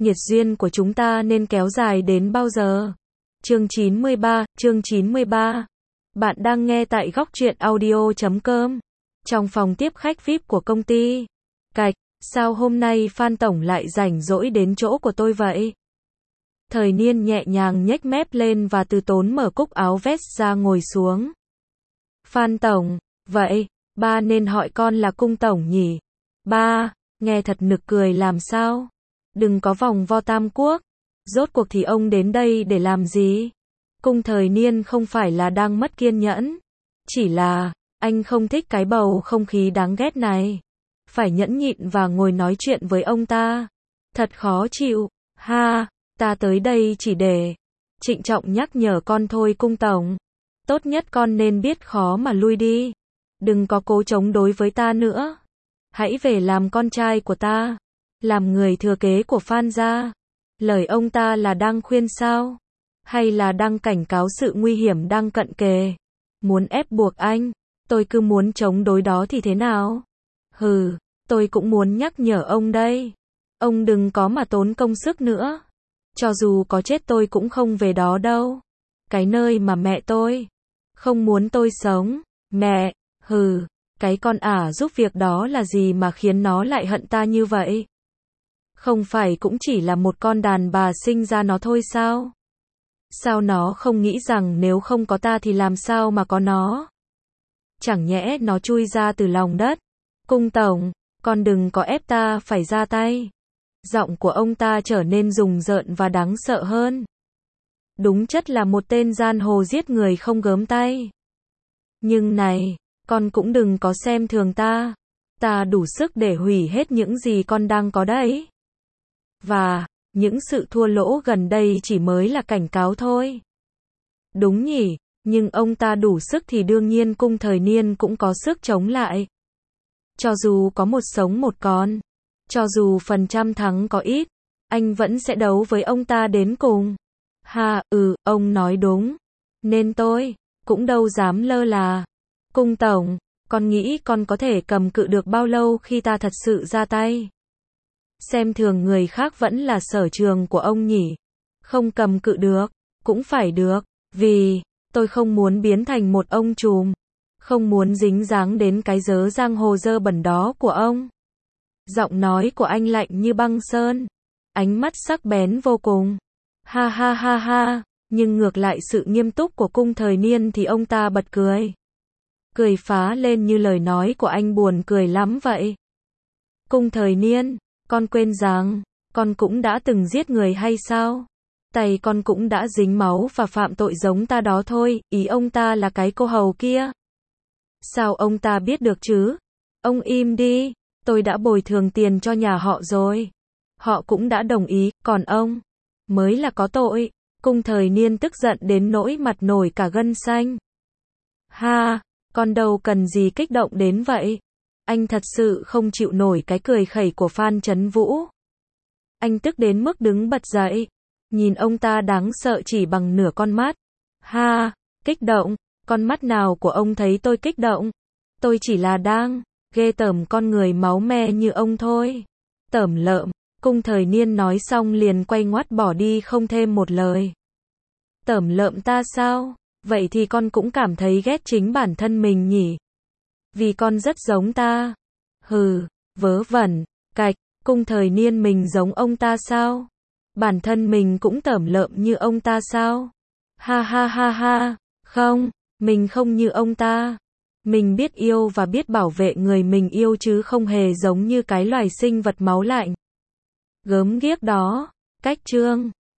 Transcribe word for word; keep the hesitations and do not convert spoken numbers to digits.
Nhiệt duyên của chúng ta nên kéo dài đến bao giờ? Chương chín mươi ba, chương chín mươi ba. Bạn đang nghe tại góc truyện audio chấm com. Trong phòng tiếp khách vi ai pi của công ty. Cạch, sao hôm nay Phan Tổng lại rảnh rỗi đến chỗ của tôi vậy? Thời Niên nhẹ nhàng nhếch mép lên và từ tốn mở cúc áo vest ra ngồi xuống. Phan Tổng, vậy, ba nên hỏi con là Cung Tổng nhỉ? Ba, nghe thật nực cười làm sao? Đừng có vòng vo tam quốc. Rốt cuộc thì ông đến đây để làm gì? Cung Thời Niên không phải là đang mất kiên nhẫn. Chỉ là, anh không thích cái bầu không khí đáng ghét này. Phải nhẫn nhịn và ngồi nói chuyện với ông ta. Thật khó chịu. Ha, ta tới đây chỉ để trịnh trọng nhắc nhở con thôi Cung Tổng. Tốt nhất con nên biết khó mà lui đi. Đừng có cố chống đối với ta nữa. Hãy về làm con trai của ta. Làm người thừa kế của Phan gia. Lời ông ta là đang khuyên sao? Hay là đang cảnh cáo sự nguy hiểm đang cận kề? Muốn ép buộc anh? Tôi cứ muốn chống đối đó thì thế nào? Hừ, tôi cũng muốn nhắc nhở ông đây. Ông đừng có mà tốn công sức nữa. Cho dù có chết tôi cũng không về đó đâu. Cái nơi mà mẹ tôi không muốn tôi sống. Mẹ, hừ, cái con ả giúp việc đó là gì mà khiến nó lại hận ta như vậy? Không phải cũng chỉ là một con đàn bà sinh ra nó thôi sao? Sao nó không nghĩ rằng nếu không có ta thì làm sao mà có nó? Chẳng nhẽ nó chui ra từ lòng đất? Cung Tổng, con đừng có ép ta phải ra tay. Giọng của ông ta trở nên rùng rợn và đáng sợ hơn. Đúng chất là một tên giang hồ giết người không gớm tay. Nhưng này, con cũng đừng có xem thường ta. Ta đủ sức để hủy hết những gì con đang có đấy. Và, những sự thua lỗ gần đây chỉ mới là cảnh cáo thôi. Đúng nhỉ, nhưng ông ta đủ sức thì đương nhiên Cung Thời Niên cũng có sức chống lại. Cho dù có một sống một con, cho dù phần trăm thắng có ít, anh vẫn sẽ đấu với ông ta đến cùng. Ha, ừ, ông nói đúng. Nên tôi cũng đâu dám lơ là. Cung Tổng, con nghĩ con có thể cầm cự được bao lâu khi ta thật sự ra tay? Xem thường người khác vẫn là sở trường của ông nhỉ? Không cầm cự được, cũng phải được, vì tôi không muốn biến thành một ông trùm, không muốn dính dáng đến cái dớ giang hồ dơ bẩn đó của ông. Giọng nói của anh lạnh như băng sơn, ánh mắt sắc bén vô cùng. Ha ha ha ha, nhưng ngược lại sự nghiêm túc của Cung Thời Niên thì ông ta bật cười. Cười phá lên như lời nói của anh buồn cười lắm vậy. Cung Thời Niên, con quên rằng, con cũng đã từng giết người hay sao? Tay con cũng đã dính máu và phạm tội giống ta đó thôi, ý ông ta là cái cô hầu kia. Sao ông ta biết được chứ? Ông im đi, tôi đã bồi thường tiền cho nhà họ rồi. Họ cũng đã đồng ý, còn ông mới là có tội. Cung Thời Niên tức giận đến nỗi mặt nổi cả gân xanh. Ha, con đâu cần gì kích động đến vậy. Anh thật sự không chịu nổi cái cười khẩy của Phan Chấn Vũ. Anh tức đến mức đứng bật dậy, nhìn ông ta đáng sợ chỉ bằng nửa con mắt. Ha, kích động, con mắt nào của ông thấy tôi kích động? Tôi chỉ là đang ghê tởm con người máu me như ông thôi. Tởm lợm, Cung Thời Niên nói xong liền quay ngoắt bỏ đi không thêm một lời. Tởm lợm ta sao? Vậy thì con cũng cảm thấy ghét chính bản thân mình nhỉ? Vì con rất giống ta. Hừ, vớ vẩn, cạch, Cung Thời Niên mình giống ông ta sao? Bản thân mình cũng tởm lợm như ông ta sao? Ha ha ha ha, không, mình không như ông ta. Mình biết yêu và biết bảo vệ người mình yêu chứ không hề giống như cái loài sinh vật máu lạnh gớm ghiếc đó. Cách chương